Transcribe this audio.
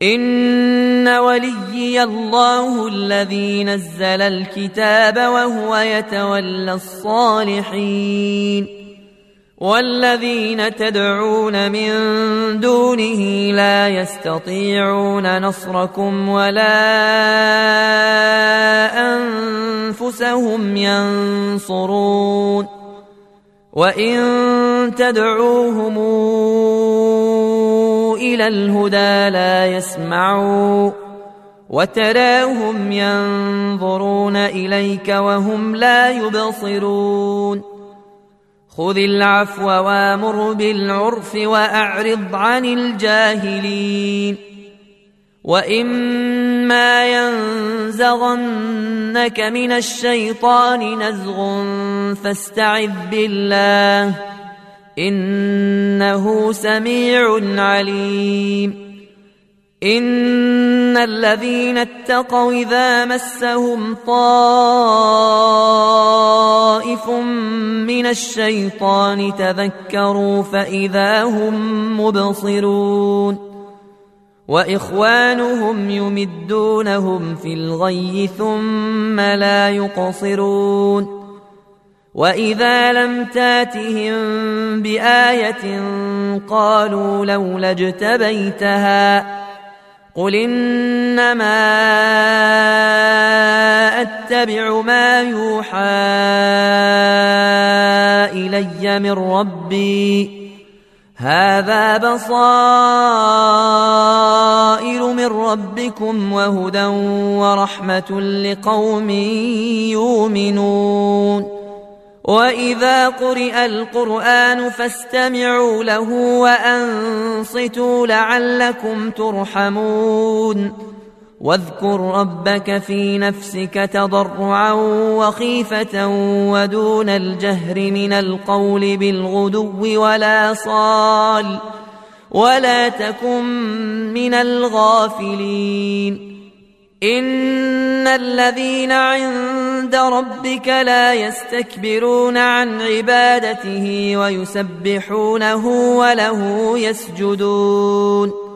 إن وليي الله الذي نزل الكتاب وهو يتولى الصالحين والذين تدعون من دونه لا يستطيعون نصركم ولا أنفسهم ينصرون وإن تدعوهم إلى الهدى لا يسمعوا وتراهم ينظرون إليك وهم لا يبصرون خذ العفو وامر بالعرف وأعرض عن الجاهلين وإما ينزغنك من الشيطان نزغ فاستعذ بالله إنه سميع عليم إن الذين اتقوا إذا مسهم طائف من الشيطان تذكروا فإذا هم مبصرون وإخوانهم يمدونهم في الغي ثم لا يقصرون وإذا لم تاتهم بآية قالوا لولا اجتبيتها قل إنما أتبع ما يوحى إلي من ربي هذا بصائر من ربكم وهدى ورحمة لقوم يؤمنون وإذا قرئ القرآن فاستمعوا له وأنصتوا لعلكم ترحمون واذكر ربك في نفسك تضرعا وخيفة ودون الجهر من القول بالغدو ولا صال ولا تكن من الغافلين إن الذين عند ربك لا يستكبرون عن عبادته ويسبحونه وله يسجدون